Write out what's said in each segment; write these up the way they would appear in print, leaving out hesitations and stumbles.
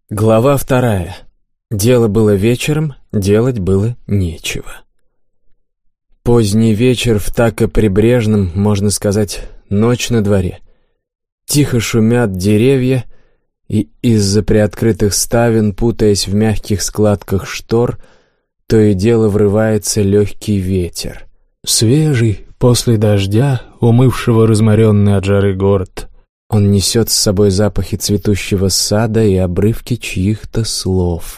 Глава 2. Дело было вечером, делать было нечего. Поздний вечер в Тако-Прибрежном, можно сказать, ночь на дворе. Тихо шумят деревья, и из-за приоткрытых ставен, путаясь в мягких складках штор, то и дело врывается легкий ветер. Свежий, после дождя, умывшего разморенный от жары город. Он несет с собой запахи цветущего сада и обрывки чьих-то слов.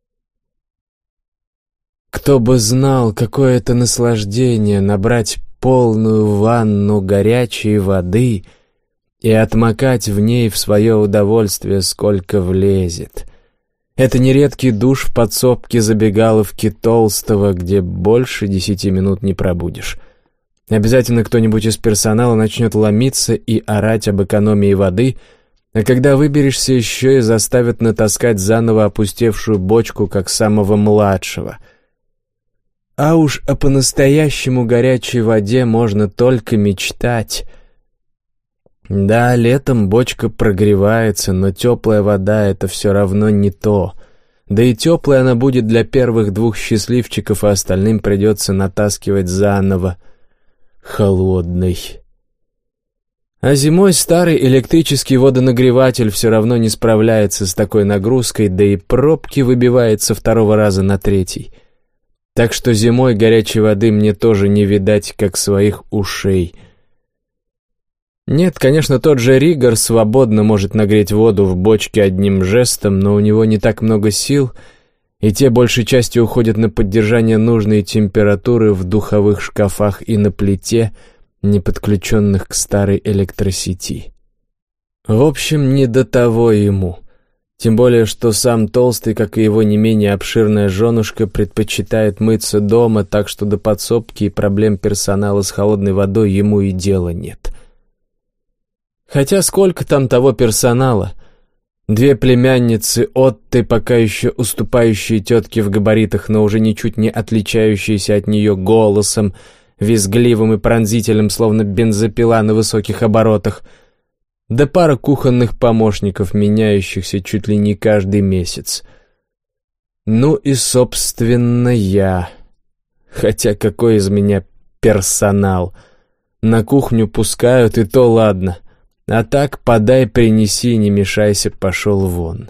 Кто бы знал, какое это наслаждение набрать полную ванну горячей воды и отмокать в ней в свое удовольствие, сколько влезет. Это нередкий душ в подсобке забегаловки Толстого, где больше 10 минут не пробудешь. Обязательно кто-нибудь из персонала начнет ломиться и орать об экономии воды, а когда выберешься, еще и заставят натаскать заново опустевшую бочку, как самого младшего. А уж о по-настоящему горячей воде можно только мечтать. Да, летом бочка прогревается, но теплая вода — это все равно не то. Да и теплая она будет для первых 2 счастливчиков, а остальным придется натаскивать заново. Холодный. А зимой старый электрический водонагреватель все равно не справляется с такой нагрузкой, да и пробки выбивает со 2-го раза на 3-й. Так что зимой горячей воды мне тоже не видать, как своих ушей. Нет, конечно, тот же Ригор свободно может нагреть воду в бочке одним жестом, но у него не так много сил, и те большей частью уходят на поддержание нужной температуры в духовых шкафах и на плите, не подключенных к старой электросети. В общем, не до того ему. Тем более, что сам Толстый, как и его не менее обширная женушка, предпочитает мыться дома, так что до подсобки и проблем персонала с холодной водой ему и дела нет. Хотя сколько там того персонала? 2 племянницы Отты, пока еще уступающие тетке в габаритах, но уже ничуть не отличающиеся от нее голосом, визгливым и пронзительным, словно бензопила на высоких оборотах, да пара кухонных помощников, меняющихся чуть ли не каждый месяц. Ну и, собственно, я. Хотя какой из меня персонал? На кухню пускают, и то ладно. А так подай, принеси, не мешайся, пошел вон.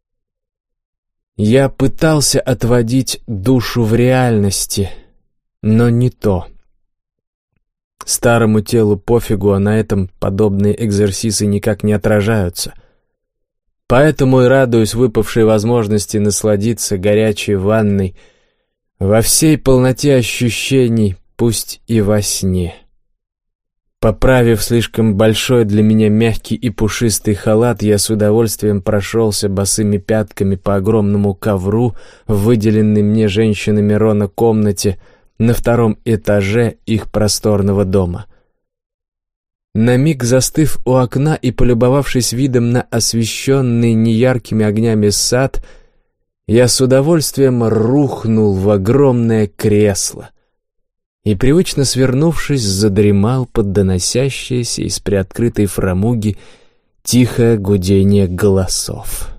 Я пытался отводить душу в реальности, но не то. Старому телу пофигу, а на этом подобные экзерсисы никак не отражаются. Поэтому и радуюсь выпавшей возможности насладиться горячей ванной во всей полноте ощущений, пусть и во сне. Поправив слишком большой для меня мягкий и пушистый халат, я с удовольствием прошелся босыми пятками по огромному ковру в выделенной мне женщинами Рона комнате на 2-м этаже их просторного дома. На миг застыв у окна и полюбовавшись видом на освещенный неяркими огнями сад, я с удовольствием рухнул в огромное кресло и, привычно свернувшись, задремал под доносящееся из приоткрытой фрамуги тихое гудение голосов.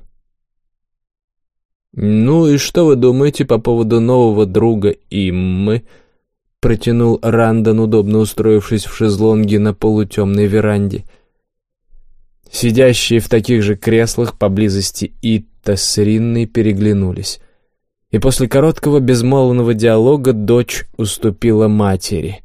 «Ну и что вы думаете по поводу нового друга Иммы?» — протянул Рандон, удобно устроившись в шезлонге на полутемной веранде. Сидящие в таких же креслах поблизости Итта с Ринной переглянулись. И после короткого безмолвного диалога дочь уступила матери.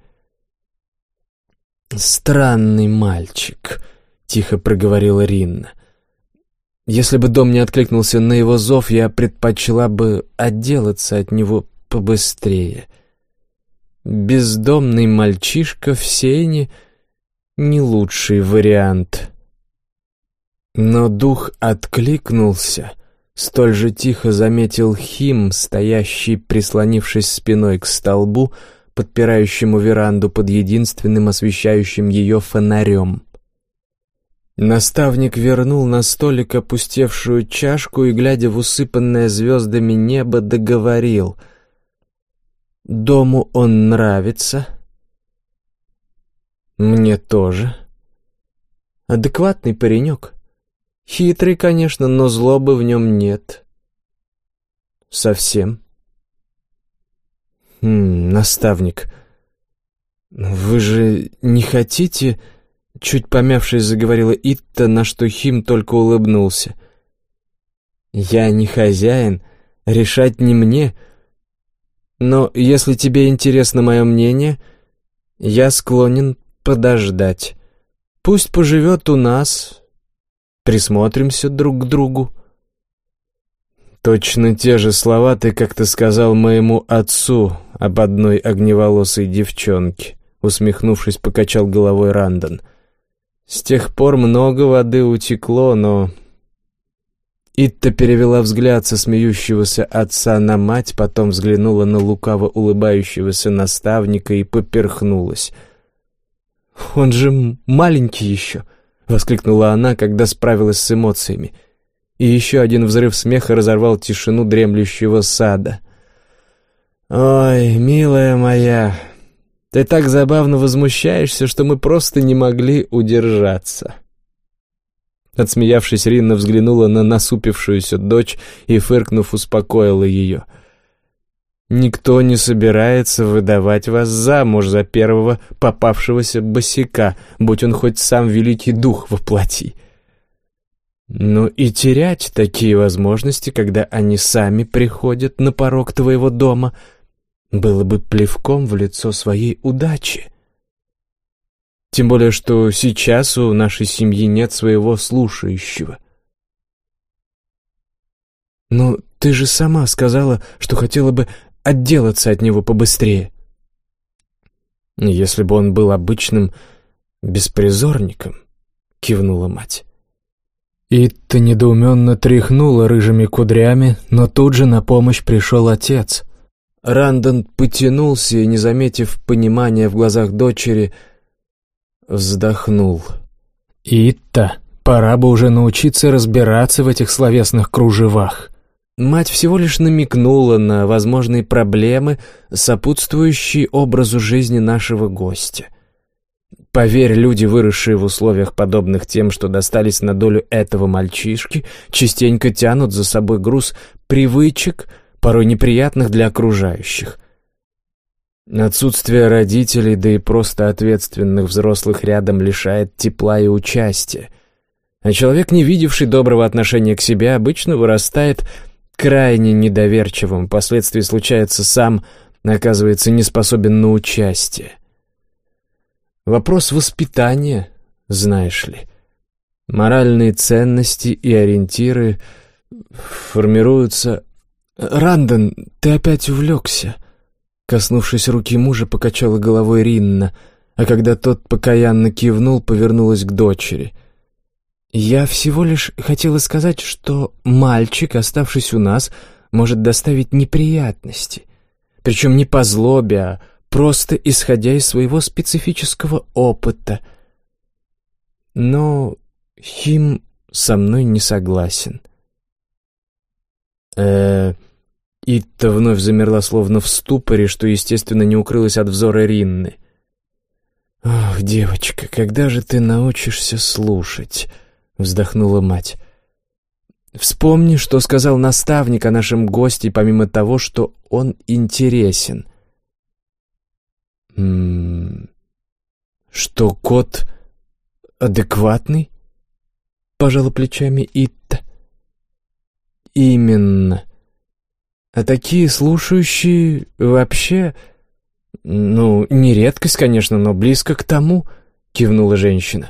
«Странный мальчик», — тихо проговорила Ринна. «Если бы дом не откликнулся на его зов, я предпочла бы отделаться от него побыстрее. Бездомный мальчишка в сене — не лучший вариант». Но дух откликнулся. Столь же тихо заметил Хим, стоящий, прислонившись спиной к столбу, подпирающему веранду под единственным освещающим ее фонарем. Наставник вернул на столик опустевшую чашку и, глядя в усыпанное звездами небо, договорил: «Дому он нравится. Мне тоже. Адекватный паренек. Хитрый, конечно, но злобы в нем нет. Совсем. Наставник, вы же не хотите... Чуть помявшись, заговорила Итта, на что Хим только улыбнулся. «Я не хозяин, решать не мне. Но если тебе интересно мое мнение, я склонен подождать. Пусть поживет у нас, присмотримся друг к другу». «Точно те же слова ты как-то сказал моему отцу об одной огневолосой девчонке», усмехнувшись, покачал головой Рандон. «С тех пор много воды утекло, но...» Итта перевела взгляд со смеющегося отца на мать, потом взглянула на лукаво улыбающегося наставника и поперхнулась. «Он же маленький еще!» — воскликнула она, когда справилась с эмоциями. И еще один взрыв смеха разорвал тишину дремлющего сада. «Ой, милая моя, ты так забавно возмущаешься, что мы просто не могли удержаться». Отсмеявшись, Ринна взглянула на насупившуюся дочь и, фыркнув, успокоила ее. «Никто не собирается выдавать вас замуж за первого попавшегося босяка, будь он хоть сам великий дух воплоти. Но и терять такие возможности, когда они сами приходят на порог твоего дома, было бы плевком в лицо своей удачи. Тем более, что сейчас у нашей семьи нет своего слушающего». «Но ты же сама сказала, что хотела бы отделаться от него побыстрее». «Если бы он был обычным беспризорником», — кивнула мать. Итта недоуменно тряхнула рыжими кудрями, но тут же на помощь пришел отец. Рандон потянулся и, не заметив понимания в глазах дочери, вздохнул. «Итта, пора бы уже научиться разбираться в этих словесных кружевах». Мать всего лишь намекнула на возможные проблемы, сопутствующие образу жизни нашего гостя. Поверь, люди, выросшие в условиях, подобных тем, что достались на долю этого мальчишки, частенько тянут за собой груз привычек, порой неприятных для окружающих. Отсутствие родителей, да и просто ответственных взрослых рядом лишает тепла и участия. А человек, не видевший доброго отношения к себе, обычно вырастает крайне недоверчивым, впоследствии случается сам, оказывается не способен на участие. Вопрос воспитания, знаешь ли. Моральные ценности и ориентиры формируются... «Рандон, ты опять увлекся!» Коснувшись руки мужа, покачала головой Ринна, а когда тот покаянно кивнул, повернулась к дочери. «Я всего лишь хотела сказать, что мальчик, оставшись у нас, может доставить неприятности. Причем не по злобе, а просто исходя из своего специфического опыта. Но Хим со мной не согласен». Итта вновь замерла, словно в ступоре, что, естественно, не укрылась от взора Ринны. «Ох, девочка, когда же ты научишься слушать?» — вздохнула мать. «Вспомни, что сказал наставник о нашем госте, помимо того, что он интересен». «Что кот адекватный?» — пожала плечами Итта. «Именно. А такие слушающие вообще... не редкость, конечно, но близко к тому», — кивнула женщина.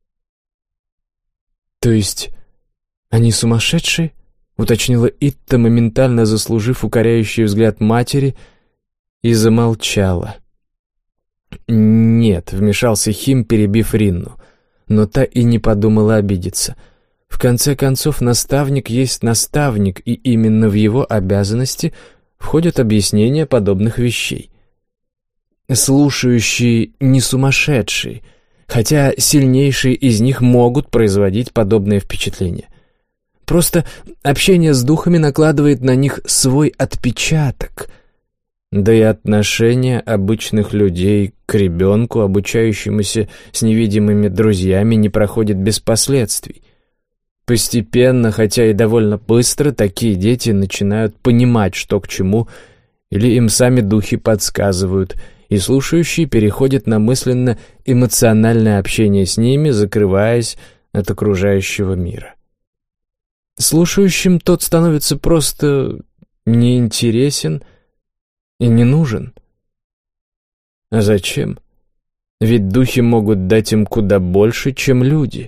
«То есть они сумасшедшие?» — уточнила Итта, моментально заслужив укоряющий взгляд матери, и замолчала. «Нет», — вмешался Хим, перебив Ринну, но та и не подумала обидеться. В конце концов, наставник есть наставник, и именно в его обязанности входят объяснения подобных вещей. Слушающие не сумасшедшие, хотя сильнейшие из них могут производить подобное впечатление. Просто общение с духами накладывает на них свой отпечаток. Да и отношение обычных людей к ребенку, обучающемуся с невидимыми друзьями, не проходит без последствий. Постепенно, хотя и довольно быстро, такие дети начинают понимать, что к чему, или им сами духи подсказывают, и слушающие переходят на мысленно-эмоциональное общение с ними, закрываясь от окружающего мира. Слушающим тот становится просто неинтересен и не нужен. А зачем? Ведь духи могут дать им куда больше, чем люди.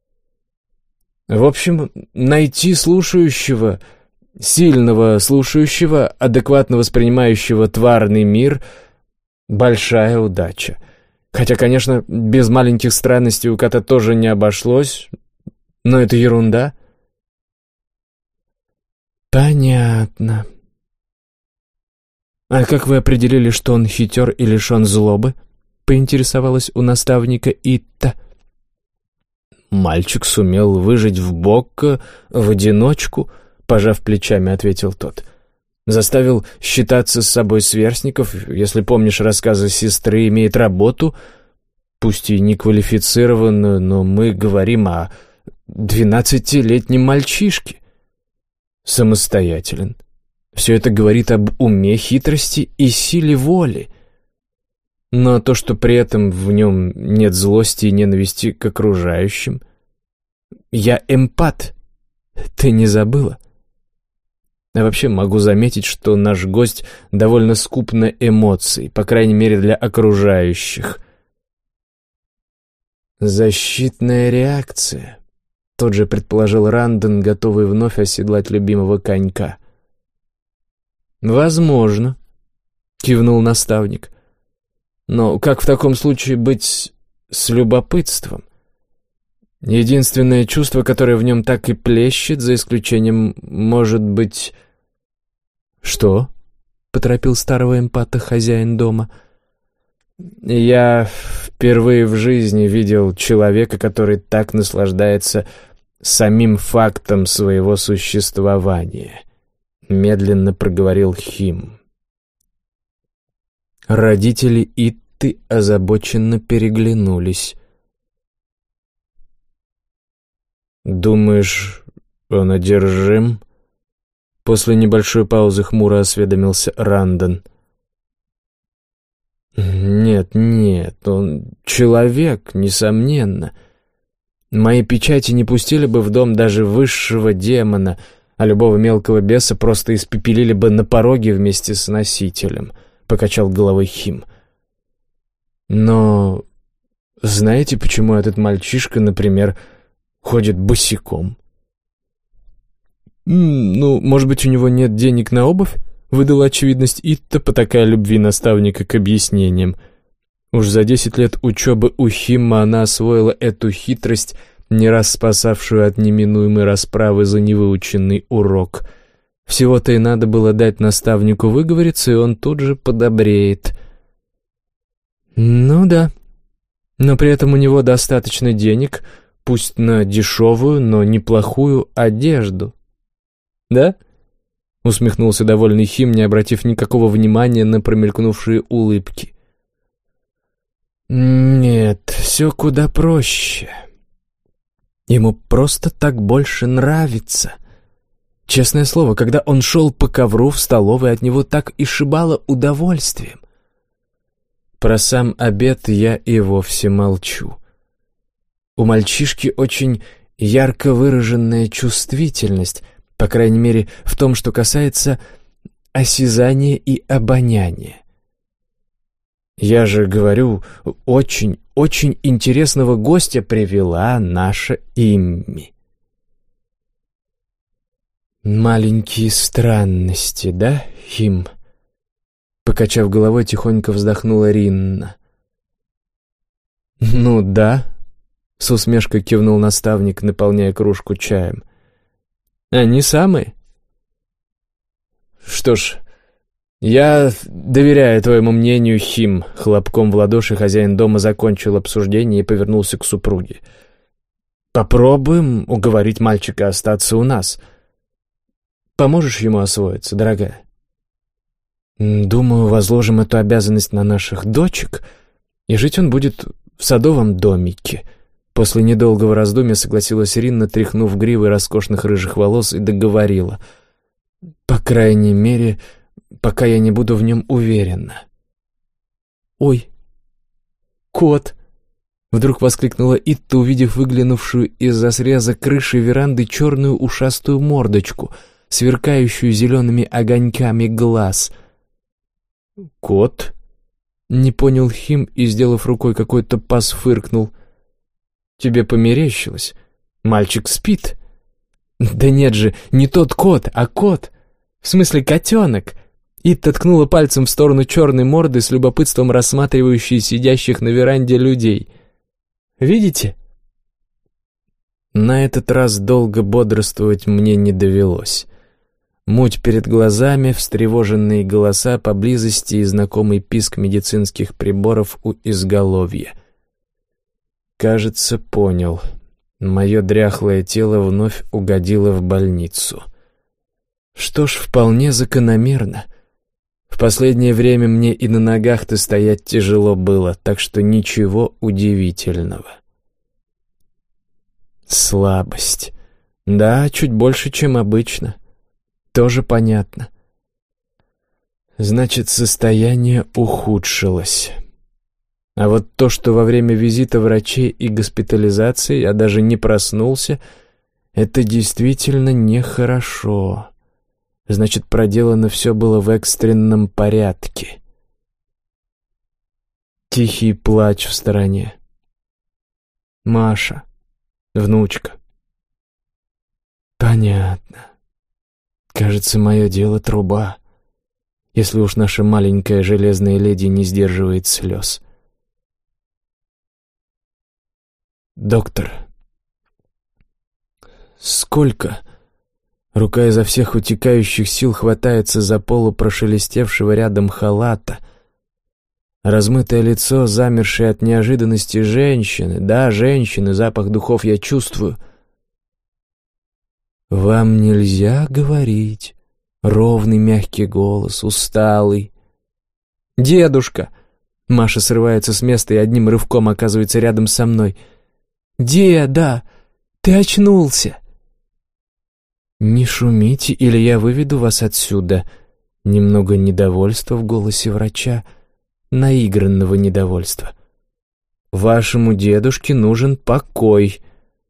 В общем, найти слушающего, сильного слушающего, адекватно воспринимающего тварный мир — большая удача. Хотя, конечно, без маленьких странностей у кота тоже не обошлось, но это ерунда. Понятно. А как вы определили, что он хитер и лишен злобы? Поинтересовалась у наставника Итта. Мальчик сумел выжить в бок в одиночку, пожав плечами, ответил тот. Заставил считаться с собой сверстников, если помнишь рассказы сестры, имеет работу, пусть и неквалифицированную, но мы говорим о 12-летнем мальчишке. Самостоятелен. Все это говорит об уме, хитрости и силе воли. Но то, что при этом в нем нет злости и ненависти к окружающим... Я эмпат. Ты не забыла? А вообще могу заметить, что наш гость довольно скуп на эмоции, по крайней мере для окружающих. Защитная реакция. Тот же предположил Ранден, готовый вновь оседлать любимого конька. «Возможно», — кивнул наставник. «Но как в таком случае быть с любопытством? Единственное чувство, которое в нем так и плещет, за исключением, может быть...» «Что?» — поторопил старого эмпата хозяин дома. «Я впервые в жизни видел человека, который так наслаждается самим фактом своего существования», — медленно проговорил Хим. Родители Итты озабоченно переглянулись. «Думаешь, он одержим?» После небольшой паузы хмуро осведомился Ранден. «Нет, он человек, несомненно. Мои печати не пустили бы в дом даже высшего демона, а любого мелкого беса просто испепелили бы на пороге вместе с носителем», — покачал головой Хим. «Но знаете, почему этот мальчишка, например, ходит босиком?» Может быть, у него нет денег на обувь?» — выдала очевидность Итта, потакая любви наставника к объяснениям. Уж за 10 лет учебы у Химма она освоила эту хитрость, не раз спасавшую от неминуемой расправы за невыученный урок. Всего-то и надо было дать наставнику выговориться, и он тут же подобреет. «Ну да, но при этом у него достаточно денег, пусть на дешевую, но неплохую одежду. Да?» — усмехнулся довольный Хим, не обратив никакого внимания на промелькнувшие улыбки. «Нет, все куда проще. Ему просто так больше нравится. Честное слово, когда он шел по ковру в столовой, от него так и шибало удовольствием. Про сам обед я и вовсе молчу. У мальчишки очень ярко выраженная чувствительность, по крайней мере, в том, что касается осязания и обоняния. Я же говорю, очень интересного гостя привела наша Имми. Маленькие странности, да, Хим?» Покачав головой, тихонько вздохнула Ринна. «Ну да», — с усмешкой кивнул наставник, наполняя кружку чаем. «Они самые?» «Что ж, я доверяю твоему мнению, Хим», — хлопком в ладоши хозяин дома закончил обсуждение и повернулся к супруге. «Попробуем уговорить мальчика остаться у нас. Поможешь ему освоиться, дорогая?» «Думаю, возложим эту обязанность на наших дочек, и жить он будет в садовом домике», — После недолгого раздумья согласилась Ринна, тряхнув гривой роскошных рыжих волос, и договорила. «По крайней мере, пока я не буду в нем уверена». «Ой, кот!» — вдруг воскликнула Итта, увидев выглянувшую из-за среза крыши веранды черную ушастую мордочку, сверкающую зелеными огоньками глаз. «Кот?» — не понял Хим и, сделав рукой какой-то пас, фыркнул. «Тебе померещилось? Мальчик спит». «Да нет же, не тот кот, а кот. В смысле котенок». Итта ткнула пальцем в сторону черной морды, с любопытством рассматривающей сидящих на веранде людей. «Видите?» На этот раз долго бодрствовать мне не довелось. Муть перед глазами, встревоженные голоса поблизости и знакомый писк медицинских приборов у изголовья. Кажется, понял. Мое дряхлое тело вновь угодило в больницу. Что ж, вполне закономерно. В последнее время мне и на ногах-то стоять тяжело было, так что ничего удивительного. Слабость. Да, чуть больше, чем обычно. Тоже понятно. Значит, состояние ухудшилось. А вот то, что во время визита врачей и госпитализации я даже не проснулся, это действительно нехорошо. Значит, проделано все было в экстренном порядке. Тихий плач в стороне. Маша, внучка. Понятно. Кажется, мое дело труба, если уж наша маленькая железная леди не сдерживает слез. «Доктор, сколько?» Рука изо всех утекающих сил хватается за полу прошелестевшего рядом халата. Размытое лицо, замершее от неожиданности женщины. Да, женщины, запах духов я чувствую. «Вам нельзя говорить». Ровный мягкий голос, усталый. «Дедушка!» Маша срывается с места и одним рывком оказывается рядом со мной. «Деда, ты очнулся!» «Не шумите, или я выведу вас отсюда». Немного недовольства в голосе врача, наигранного недовольства. «Вашему дедушке нужен покой».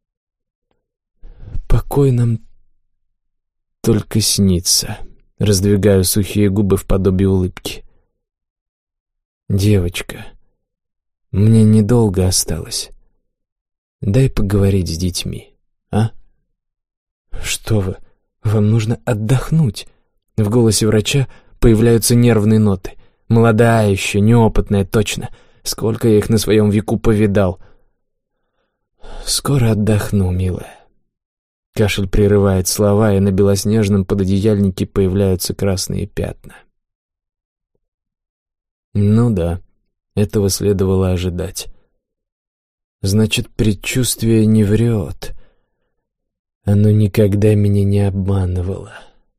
«Покой нам только снится». Раздвигаю сухие губы в подобие улыбки. «Девочка, мне недолго осталось. Дай поговорить с детьми, а?» «Что вы? Вам нужно отдохнуть». В голосе врача появляются нервные ноты. «Молодая еще, неопытная, точно. Сколько я их на своем веку повидал». «Скоро отдохну, милая». Кашель прерывает слова, и на белоснежном пододеяльнике появляются красные пятна. Ну да, этого следовало ожидать. Значит, предчувствие не врет. Оно никогда меня не обманывало.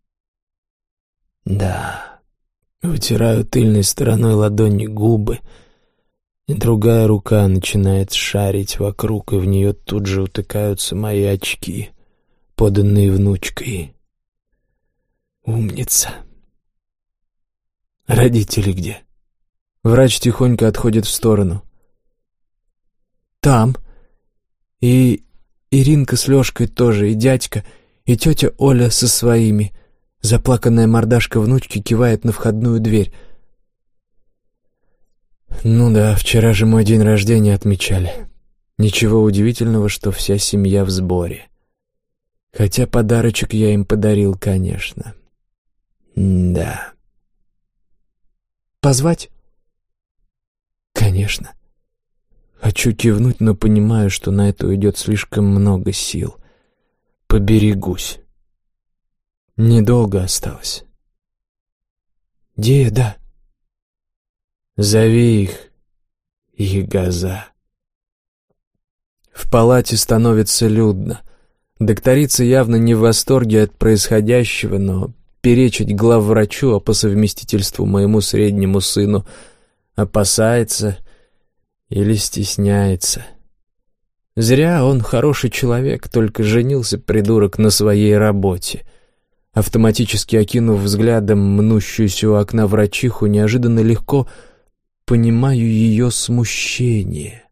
Да, вытираю тыльной стороной ладони губы, и другая рука начинает шарить вокруг, и в нее тут же утыкаются мои очки, поданные внучкой. Умница. Родители где? Врач тихонько отходит в сторону. Там. И Иринка с Лёшкой тоже, и дядька, и тетя Оля со своими. Заплаканная мордашка внучки кивает на входную дверь. Ну да, вчера же мой день рождения отмечали. Ничего удивительного, что вся семья в сборе. Хотя подарочек я им подарил, конечно. Да. Позвать? Конечно. Хочу кивнуть, но понимаю, что на это уйдет слишком много сил. Поберегусь. Недолго осталось. Деда. Зови их, Ягоза. В палате становится людно. Докторица явно не в восторге от происходящего, но перечить главврачу, а по совместительству моему среднему сыну, опасается или стесняется. Зря, он хороший человек, только женился, придурок, на своей работе. Автоматически окинув взглядом мнущуюся у окна врачиху, неожиданно легко понимаю ее смущение.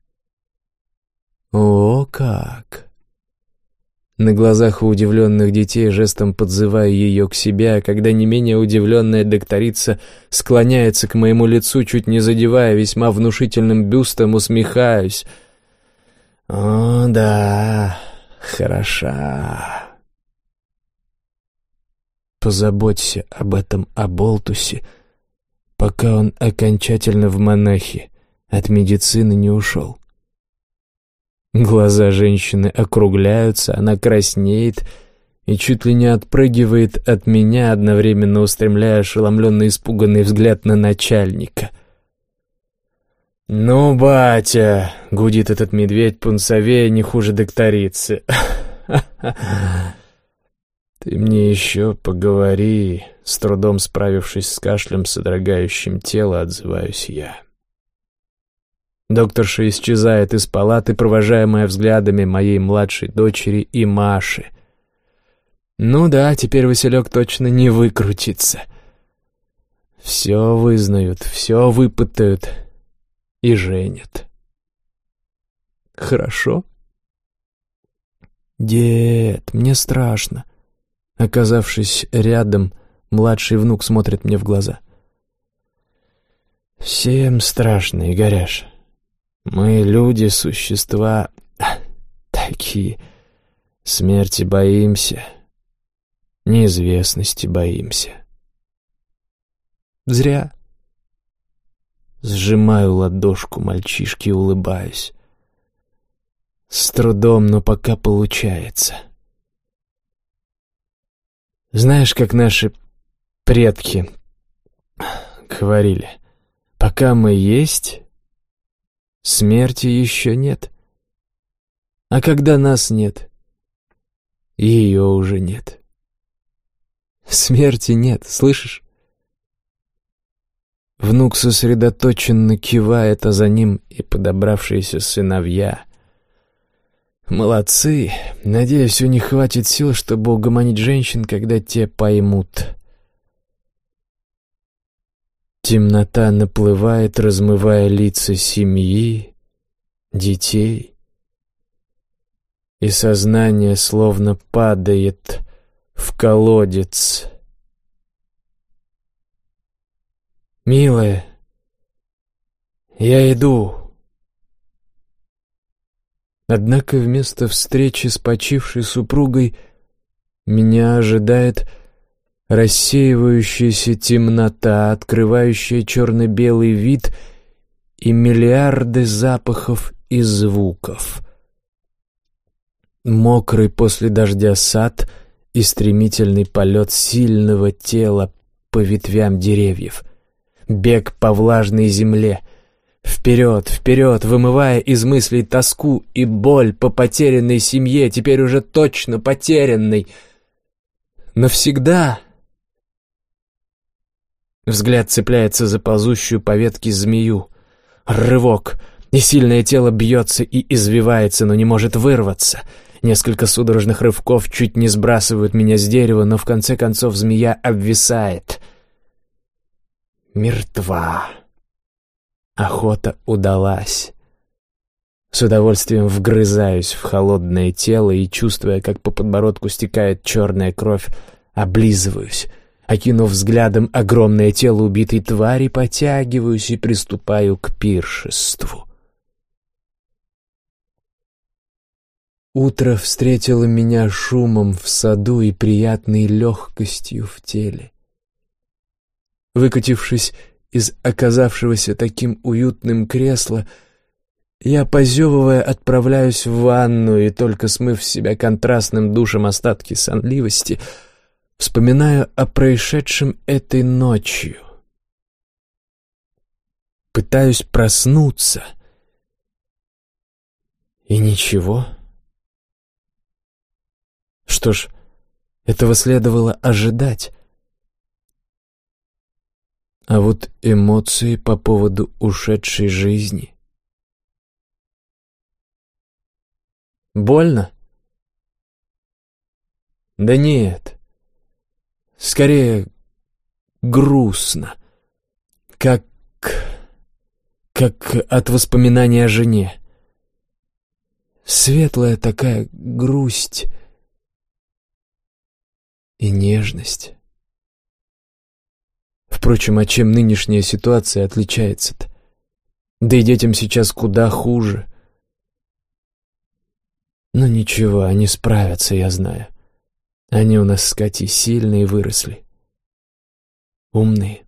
О, как! На глазах у удивленных детей жестом подзываю ее к себе, а когда не менее удивленная докторица склоняется к моему лицу, чуть не задевая весьма внушительным бюстом, усмехаюсь. О, да, хороша. Позаботься об этом оболтусе, пока он окончательно в монахи от медицины не ушел. Глаза женщины округляются, она краснеет и чуть ли не отпрыгивает от меня, одновременно устремляя ошеломленный испуганный взгляд на начальника. «Ну, батя!» — гудит этот медведь пунцовее не хуже докторицы. «Ты мне еще поговори», — с трудом справившись с кашлем, содрогающим тело, отзываюсь я. Докторша исчезает из палаты, провожаемая взглядами моей младшей дочери и Маши. Ну да, теперь Василек точно не выкрутится. Все вызнают, все выпытают и женят. Хорошо? Дед, мне страшно. Оказавшись рядом, младший внук смотрит мне в глаза. Всем страшно, Игоряш. Мы, люди, существа такие. Смерти боимся, неизвестности боимся. Зря. Сжимаю ладошку мальчишки и улыбаюсь. С трудом, но пока получается. Знаешь, как наши предки говорили, пока мы есть, смерти еще нет. А когда нас нет, ее уже нет. Смерти нет, слышишь? Внук сосредоточенно кивает, а за ним и подобравшиеся сыновья. Молодцы. Надеюсь, у них хватит сил, чтобы угомонить женщин, когда те поймут. Темнота наплывает, размывая лица семьи, детей. И сознание словно падает в колодец. «Милая, я иду». Однако вместо встречи с почившей супругой меня ожидает рассеивающаяся темнота, открывающая черно-белый вид и миллиарды запахов и звуков. Мокрый после дождя сад и стремительный полет сильного тела по ветвям деревьев. Бег по влажной земле. Вперед, вперед, вымывая из мыслей тоску и боль по потерянной семье, теперь уже точно потерянной. Навсегда. Взгляд цепляется за ползущую по ветке змею. Рывок, и сильное тело бьется и извивается, но не может вырваться. Несколько судорожных рывков чуть не сбрасывают меня с дерева, но в конце концов змея обвисает. Мертва. Охота удалась. С удовольствием вгрызаюсь в холодное тело и, чувствуя, как по подбородку стекает черная кровь, облизываюсь. Окинув взглядом огромное тело убитой твари, потягиваюсь и приступаю к пиршеству. Утро встретило меня шумом в саду и приятной легкостью в теле. Выкатившись из оказавшегося таким уютным кресла, я, позевывая, отправляюсь в ванну и, только смыв с себя контрастным душем остатки сонливости, вспоминаю о происшедшем этой ночью. Пытаюсь проснуться. И ничего. Что ж, этого следовало ожидать. А вот эмоции по поводу ушедшей жизни Больно? Да нет. Скорее, грустно. Как от воспоминания о жене. Светлая такая грусть и нежность. Впрочем, а чем нынешняя ситуация отличается-то? Да и детям сейчас куда хуже. Но ничего, они справятся, я знаю. Они у нас, скоти, сильные выросли. Умные.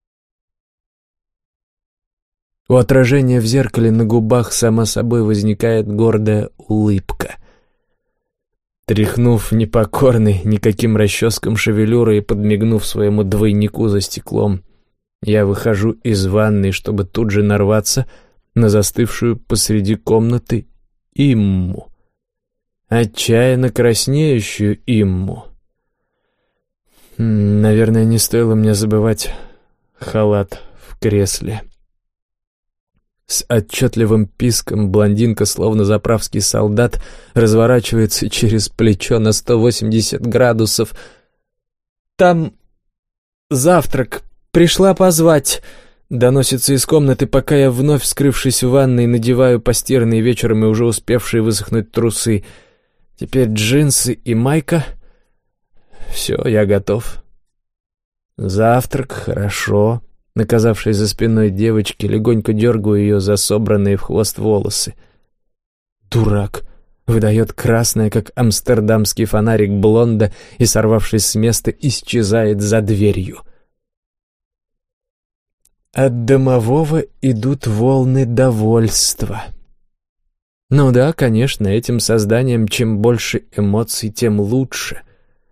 У отражения в зеркале на губах сама собой возникает гордая улыбка. Тряхнув непокорной никаким расческом шевелюрой и подмигнув своему двойнику за стеклом, я выхожу из ванной, чтобы тут же нарваться на застывшую посреди комнаты Имму. Отчаянно краснеющую Имму. Наверное, не стоило мне забывать халат в кресле. С отчетливым писком блондинка, словно заправский солдат, разворачивается через плечо на 180 градусов. «Там завтрак. Пришла позвать», — доносится из комнаты, пока я, вновь скрывшись в ванной, надеваю постиранные вечером и уже успевшие высохнуть трусы. Теперь джинсы и майка. Все, я готов. Завтрак, хорошо. Наказавшись за спиной девочки, легонько дергаю ее за собранные в хвост волосы. «Дурак!» — выдает красное, как амстердамский фонарик, блонда и, сорвавшись с места, исчезает за дверью. От домового идут волны довольства. Ну да, конечно, этим созданием чем больше эмоций, тем лучше.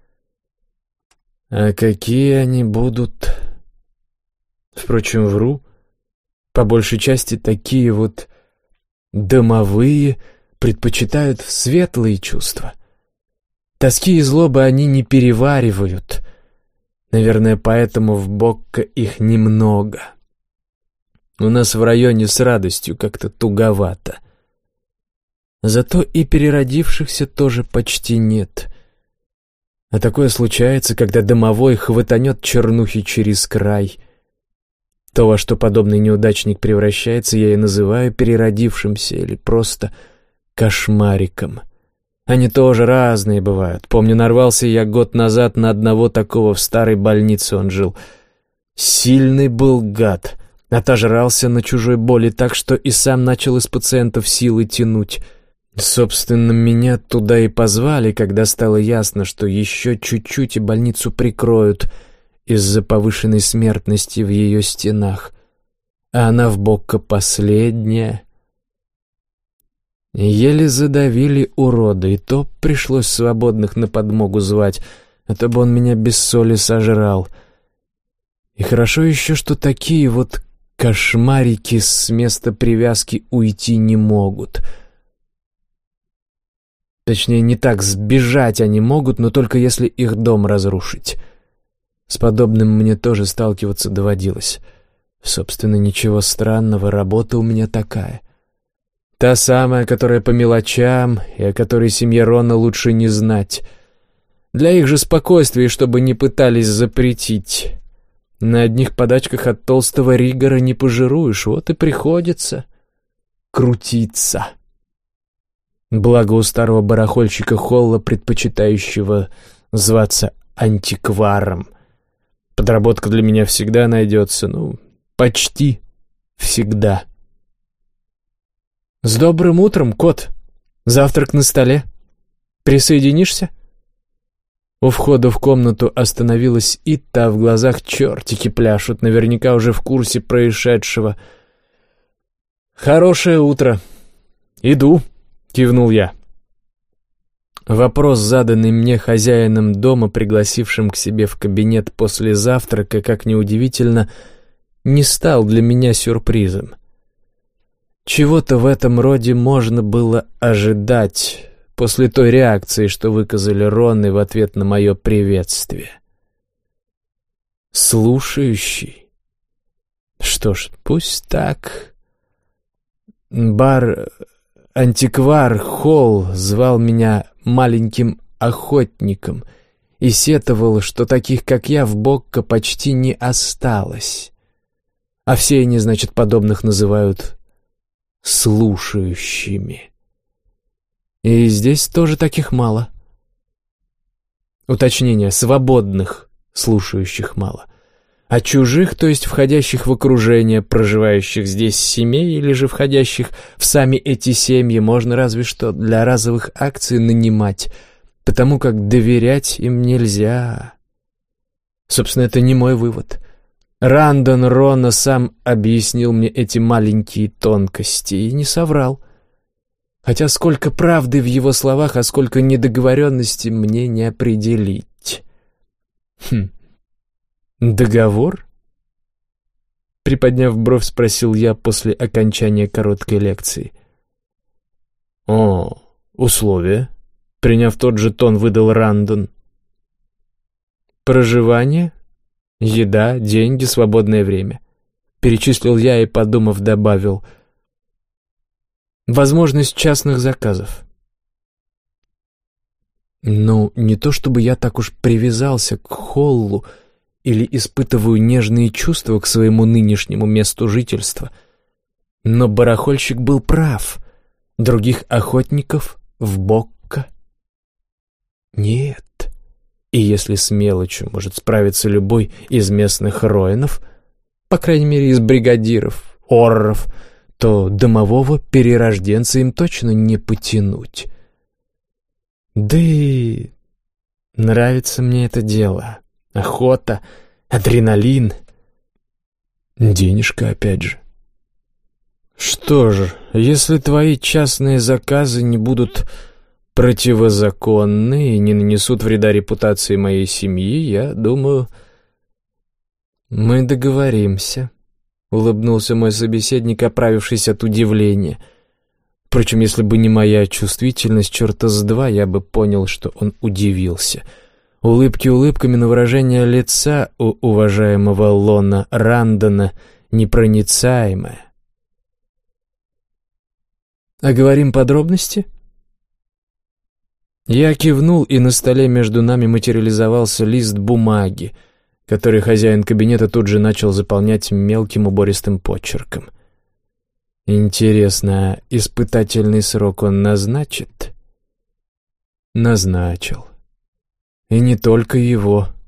А какие они будут... Впрочем, вру. По большей части такие вот домовые предпочитают светлые чувства. Тоски и злобы они не переваривают. Наверное, поэтому в Бокко их немного. У нас в районе с радостью как-то туговато. Зато и переродившихся тоже почти нет. А такое случается, когда домовой хватанет чернухи через край. То, во что подобный неудачник превращается, я и называю переродившимся или просто кошмариком. Они тоже разные бывают. Помню, нарвался я год назад на одного такого, в старой больнице он жил. Сильный был гад. Отожрался на чужой боли так, что и сам начал из пациентов силы тянуть. Собственно, меня туда и позвали, когда стало ясно, что еще чуть-чуть и больницу прикроют из-за повышенной смертности в ее стенах. А она в Бокко последняя. Еле задавили урода, и то пришлось свободных на подмогу звать, а то бы он меня без соли сожрал. И хорошо еще, что такие вот кошмарики с места привязки уйти не могут. Точнее, не так, сбежать они могут, но только если их дом разрушить. С подобным мне тоже сталкиваться доводилось. Собственно, ничего странного, работа у меня такая. Та самая, которая по мелочам, и о которой семье Рона лучше не знать. Для их же спокойствия, чтобы не пытались запретить. На одних подачках от толстого Ригора не пожируешь, вот и приходится крутиться. Благо у старого барахольщика Холла, предпочитающего зваться антикваром, подработка для меня всегда найдется, почти всегда. «С добрым утром, кот! Завтрак на столе. Присоединишься?» У входа в комнату остановилась Итта, в глазах чертики пляшут, наверняка уже в курсе происшедшего. «Хорошее утро. Иду», — кивнул я. Вопрос, заданный мне хозяином дома, пригласившим к себе в кабинет после завтрака, как ни удивительно, не стал для меня сюрпризом. Чего-то в этом роде можно было ожидать после той реакции, что выказали Ронны в ответ на мое приветствие. Слушающий? Что ж, пусть так. Бар антиквар Холл звал меня маленьким охотником и сетовал, что таких, как я, в Бокко почти не осталось. А все они, значит, подобных называют слушающими. И здесь тоже таких мало. Уточнение: свободных слушающих мало. А чужих, то есть входящих в окружение проживающих здесь семей или же входящих в сами эти семьи, можно разве что для разовых акций нанимать, потому как доверять им нельзя. Собственно, это не мой вывод. Рандон Рона сам объяснил мне эти маленькие тонкости и не соврал. Хотя сколько правды в его словах, а сколько недоговоренности мне не определить. «Договор?» Приподняв бровь, спросил я после окончания короткой лекции. «О, условия?» Приняв тот же тон, выдал Рандон. «Проживание, еда, деньги, свободное время». Перечислил я и, подумав, добавил: «Возможность частных заказов». Ну, не то чтобы я так уж привязался к Холлу или испытываю нежные чувства к своему нынешнему месту жительства, но барахольщик был прав. Других охотников в Бокко нет. И если с мелочью может справиться любой из местных роинов, по крайней мере из бригадиров, орров, то домового перерожденца им точно не потянуть. Да и нравится мне это дело. Охота, адреналин, денежка опять же. Что же, если твои частные заказы не будут противозаконны и не нанесут вреда репутации моей семьи, я думаю, мы договоримся, — улыбнулся мой собеседник, оправившись от удивления. Впрочем, если бы не моя чувствительность, черта с два, я бы понял, что он удивился. Улыбки улыбками, но выражение лица у уважаемого Лона Рандона непроницаемое. «Оговорим подробности?» Я кивнул, и на столе между нами материализовался лист бумаги, который хозяин кабинета тут же начал заполнять мелким убористым почерком. Интересно, испытательный срок он назначит? Назначил. И не только его.